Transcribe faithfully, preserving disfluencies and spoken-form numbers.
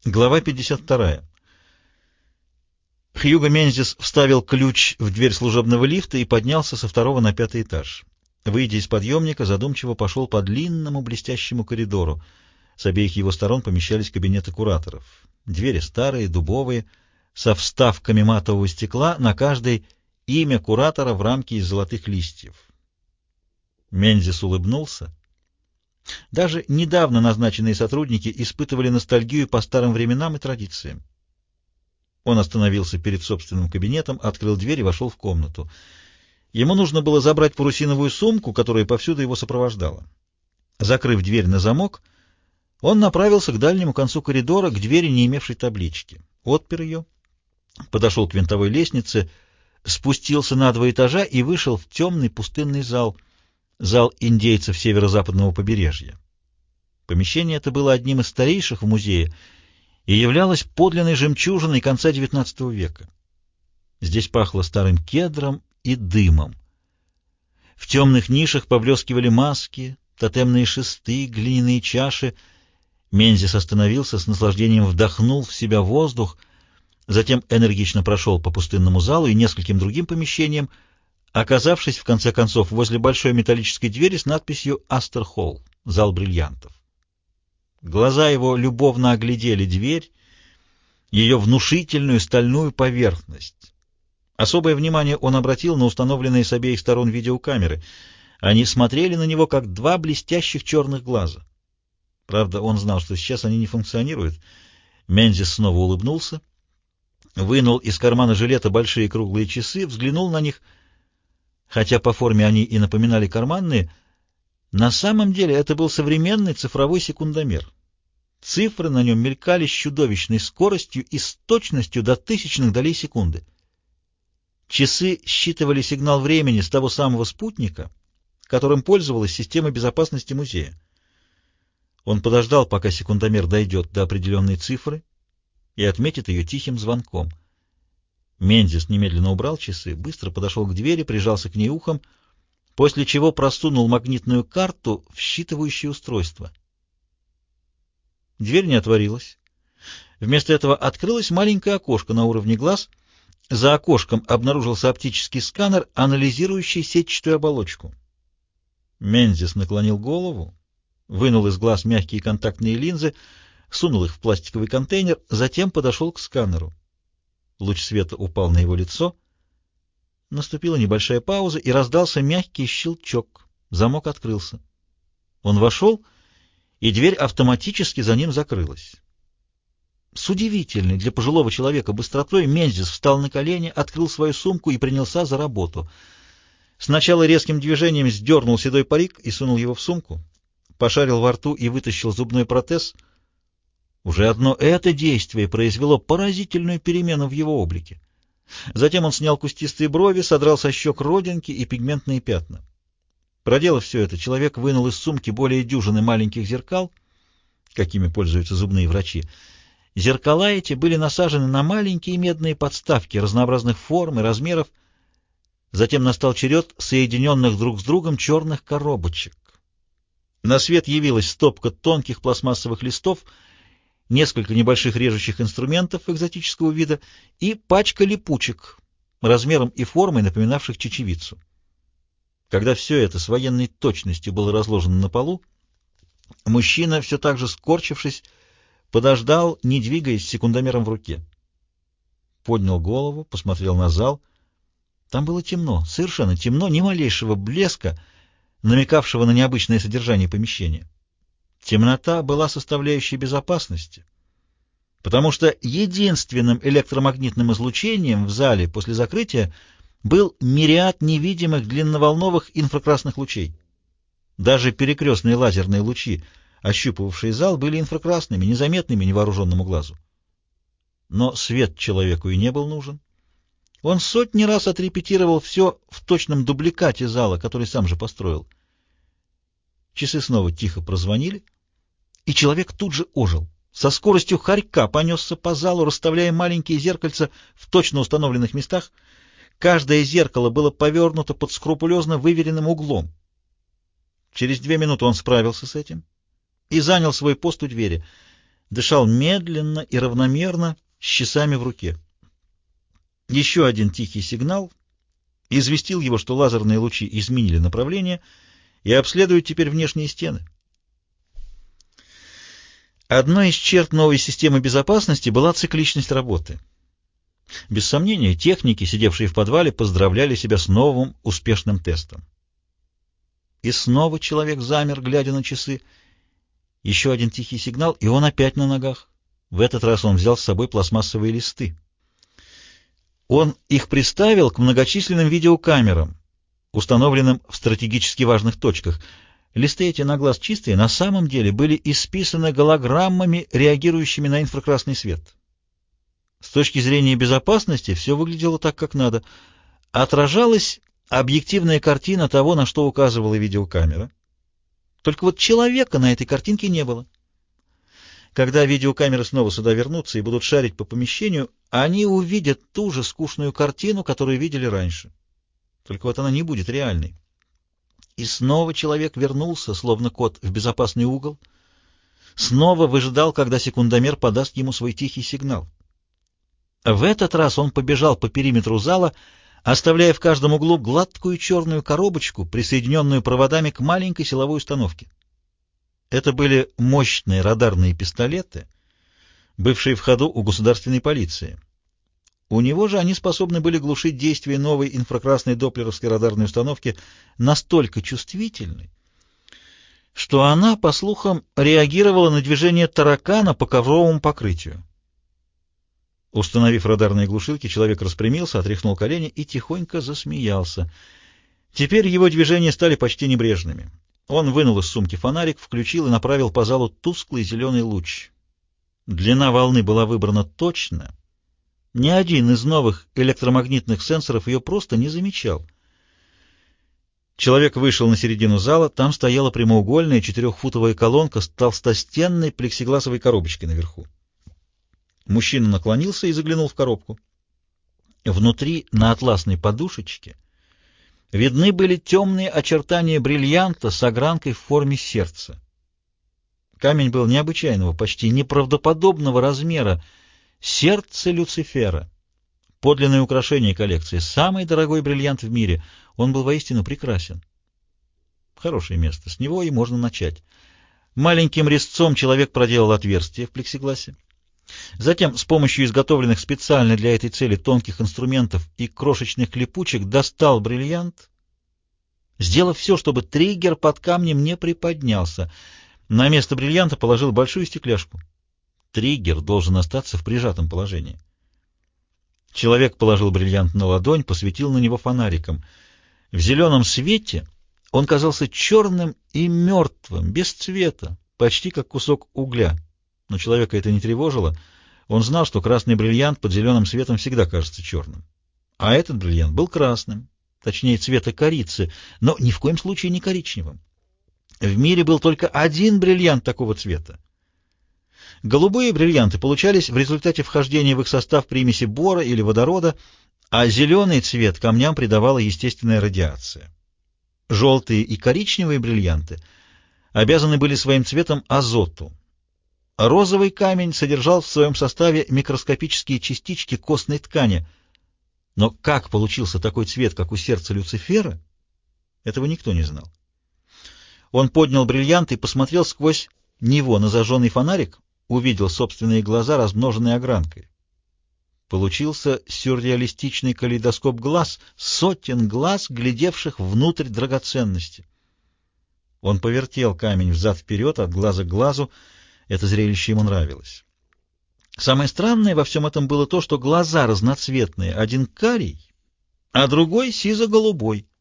Глава пятьдесят вторая. Хьюго Мензис вставил ключ в дверь служебного лифта и поднялся со второго на пятый этаж. Выйдя из подъемника, задумчиво пошел по длинному блестящему коридору. С обеих его сторон помещались кабинеты кураторов. Двери старые, дубовые, со вставками матового стекла, на каждой имя куратора в рамке из золотых листьев. Мензис улыбнулся. Даже недавно назначенные сотрудники испытывали ностальгию по старым временам и традициям. Он остановился перед собственным кабинетом, открыл дверь и вошел в комнату. Ему нужно было забрать парусиновую сумку, которая повсюду его сопровождала. Закрыв дверь на замок, он направился к дальнему концу коридора, к двери, не имевшей таблички. Отпер ее, подошел к винтовой лестнице, спустился на два этажа и вышел в темный пустынный зал, зал индейцев северо-западного побережья. Помещение это было одним из старейших в музее и являлось подлинной жемчужиной конца девятнадцатого века. Здесь пахло старым кедром и дымом. В темных нишах поблескивали маски, тотемные шесты, глиняные чаши. Мензис остановился, с наслаждением вдохнул в себя воздух, затем энергично прошел по пустынному залу и нескольким другим помещениям, оказавшись в конце концов возле большой металлической двери с надписью «Астер Холл» — зал бриллиантов. Глаза его любовно оглядели дверь, ее внушительную стальную поверхность. Особое внимание он обратил на установленные с обеих сторон видеокамеры. Они смотрели на него, как два блестящих черных глаза. Правда, он знал, что сейчас они не функционируют. Мензис снова улыбнулся, вынул из кармана жилета большие круглые часы, взглянул на них. Хотя по форме они и напоминали карманные, на самом деле это был современный цифровой секундомер. Цифры на нем мелькали с чудовищной скоростью и с точностью до тысячных долей секунды. Часы считывали сигнал времени с того самого спутника, которым пользовалась система безопасности музея. Он подождал, пока секундомер дойдет до определенной цифры и отметит ее тихим звонком. Мензис немедленно убрал часы, быстро подошел к двери, прижался к ней ухом, после чего просунул магнитную карту в считывающее устройство. Дверь не отворилась. Вместо этого открылось маленькое окошко на уровне глаз. За окошком обнаружился оптический сканер, анализирующий сетчатую оболочку. Мензис наклонил голову, вынул из глаз мягкие контактные линзы, сунул их в пластиковый контейнер, затем подошел к сканеру. Луч света упал на его лицо. Наступила небольшая пауза, и раздался мягкий щелчок. Замок открылся. Он вошел, и дверь автоматически за ним закрылась. С удивительной для пожилого человека быстротой Мензис встал на колени, открыл свою сумку и принялся за работу. Сначала резким движением сдернул седой парик и сунул его в сумку, пошарил во рту и вытащил зубной протез. Уже одно это действие произвело поразительную перемену в его облике. Затем он снял кустистые брови, содрал со щек родинки и пигментные пятна. Проделав все это, человек вынул из сумки более дюжины маленьких зеркал, какими пользуются зубные врачи. Зеркала эти были насажены на маленькие медные подставки разнообразных форм и размеров. Затем настал черед соединенных друг с другом черных коробочек. На свет явилась стопка тонких пластмассовых листов, несколько небольших режущих инструментов экзотического вида и пачка липучек, размером и формой напоминавших чечевицу. Когда все это с военной точностью было разложено на полу, мужчина, все так же скорчившись, подождал, не двигаясь, с секундомером в руке. Поднял голову, посмотрел на зал. Там было темно, совершенно темно, ни малейшего блеска, намекавшего на необычное содержание помещения. Темнота была составляющей безопасности, потому что единственным электромагнитным излучением в зале после закрытия был мириад невидимых длинноволновых инфракрасных лучей. Даже перекрестные лазерные лучи, ощупывавшие зал, были инфракрасными, незаметными невооруженному глазу. Но свет человеку и не был нужен. Он сотни раз отрепетировал все в точном дубликате зала, который сам же построил. Часы снова тихо прозвонили, и человек тут же ожил. Со скоростью хорька понесся по залу, расставляя маленькие зеркальца в точно установленных местах. Каждое зеркало было повернуто под скрупулезно выверенным углом. Через две минуты он справился с этим и занял свой пост у двери. Дышал медленно и равномерно, с часами в руке. Еще один тихий сигнал известил его, что лазерные лучи изменили направление и обследуют теперь внешние стены. Одной из черт новой системы безопасности была цикличность работы. Без сомнения, техники, сидевшие в подвале, поздравляли себя с новым успешным тестом. И снова человек замер, глядя на часы. Еще один тихий сигнал, и он опять на ногах. В этот раз он взял с собой пластмассовые листы. Он их приставил к многочисленным видеокамерам, установленным в стратегически важных точках. Листы эти на глаз чистые, на самом деле были исписаны голограммами, реагирующими на инфракрасный свет. С точки зрения безопасности все выглядело так, как надо. Отражалась объективная картина того, на что указывала видеокамера. Только вот человека на этой картинке не было. Когда видеокамеры снова сюда вернутся и будут шарить по помещению, они увидят ту же скучную картину, которую видели раньше. Только вот она не будет реальной. И снова человек вернулся, словно кот, в безопасный угол. Снова выжидал, когда секундомер подаст ему свой тихий сигнал. В этот раз он побежал по периметру зала, оставляя в каждом углу гладкую черную коробочку, присоединенную проводами к маленькой силовой установке. Это были мощные радарные пистолеты, бывшие в ходу у государственной полиции. У него же они способны были глушить действие новой инфракрасной доплеровской радарной установки, настолько чувствительной, что она, по слухам, реагировала на движение таракана по ковровому покрытию. Установив радарные глушилки, человек распрямился, отряхнул колени и тихонько засмеялся. Теперь его движения стали почти небрежными. Он вынул из сумки фонарик, включил и направил по залу тусклый зеленый луч. Длина волны была выбрана точно. Ни один из новых электромагнитных сенсоров ее просто не замечал. Человек вышел на середину зала, там стояла прямоугольная четырехфутовая колонка с толстостенной плексигласовой коробочкой наверху. Мужчина наклонился и заглянул в коробку. Внутри, на атласной подушечке, видны были темные очертания бриллианта с огранкой в форме сердца. Камень был необычайного, почти неправдоподобного размера. Сердце Люцифера. Подлинное украшение коллекции. Самый дорогой бриллиант в мире. Он был воистину прекрасен. Хорошее место. С него и можно начать. Маленьким резцом человек проделал отверстие в плексигласе. Затем с помощью изготовленных специально для этой цели тонких инструментов и крошечных липучек достал бриллиант, сделав все, чтобы триггер под камнем не приподнялся. На место бриллианта положил большую стекляшку. Триггер должен остаться в прижатом положении. Человек положил бриллиант на ладонь, посветил на него фонариком. В зеленом свете он казался черным и мертвым, без цвета, почти как кусок угля. Но человека это не тревожило. Он знал, что красный бриллиант под зеленым светом всегда кажется черным. А этот бриллиант был красным, точнее цвета корицы, но ни в коем случае не коричневым. В мире был только один бриллиант такого цвета. Голубые бриллианты получались в результате вхождения в их состав примеси бора или водорода, а зеленый цвет камням придавала естественная радиация. Желтые и коричневые бриллианты обязаны были своим цветом азоту. Розовый камень содержал в своем составе микроскопические частички костной ткани. Но как получился такой цвет, как у сердца Люцифера, этого никто не знал. Он поднял бриллиант и посмотрел сквозь него на зажженный фонарик, увидел собственные глаза, размноженные огранкой. Получился сюрреалистичный калейдоскоп глаз, сотен глаз, глядевших внутрь драгоценности. Он повертел камень взад-вперед, от глаза к глазу. Это зрелище ему нравилось. Самое странное во всем этом было то, что глаза разноцветные, один карий, а другой сизо-голубой.